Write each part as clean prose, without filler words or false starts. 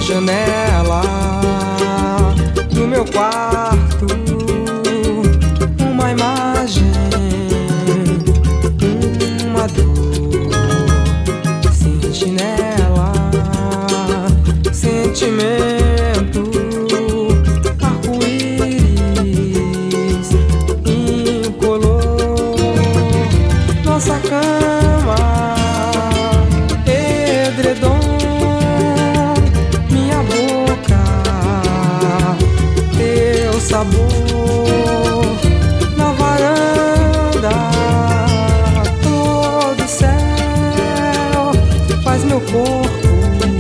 janela do meu quarto, uma imagem, uma dor, sentinela, sentimento, arco-íris incolor, nossa cama, edredom, minha boca, teu sabor, na varanda, todo o céu faz meu corpo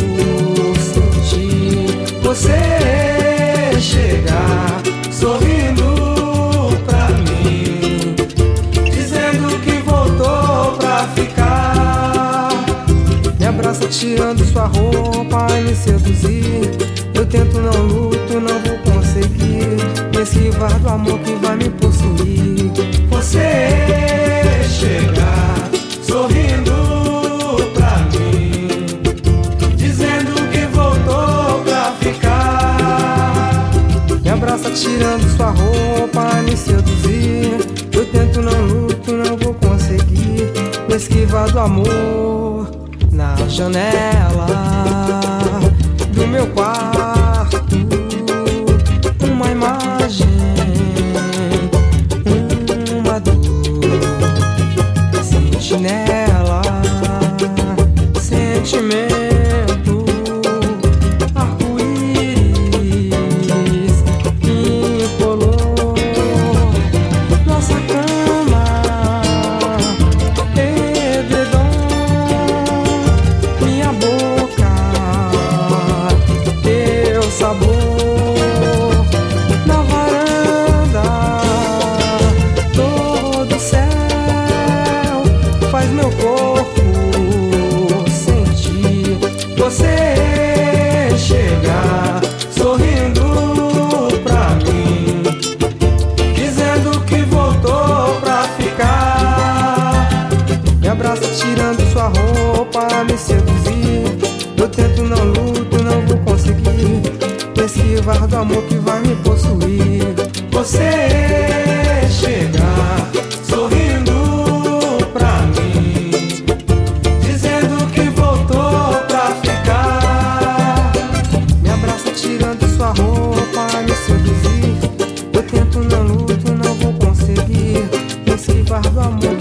sentir você chegar, sorrindo pra mim, dizendo que voltou pra ficar. Me abraça tirando sua roupa e me seduzir. Eu tento, não luto, não vou conseguir me esquivar do amor que vai me possuir. Você chegar, sorrindo pra mim, dizendo que voltou pra ficar. Me abraça tirando sua roupa e me seduzir. Eu tento, não luto, não vou conseguir me esquivar do amor. Na janela do meu quarto, uma imagem, uma dor, sentinela, sentimento, arco-íris incolor, nossa cama, edredom, minha boca, teu sabor, na varanda, todo o céu faz meu corpo sentir você chegar, sorrindo pra mim, dizendo que voltou pra ficar. Me abraça tirando sua roupa, me seduzir. Eu tento, não luto, não vou conseguir me esquivar do amor que vai me possuir. Você chegar, sorrindo pra mim, dizendo que voltou pra ficar. Me abraça tirando sua roupa, me seduzir. Eu tento, não luto, não vou conseguir me esquivar do amor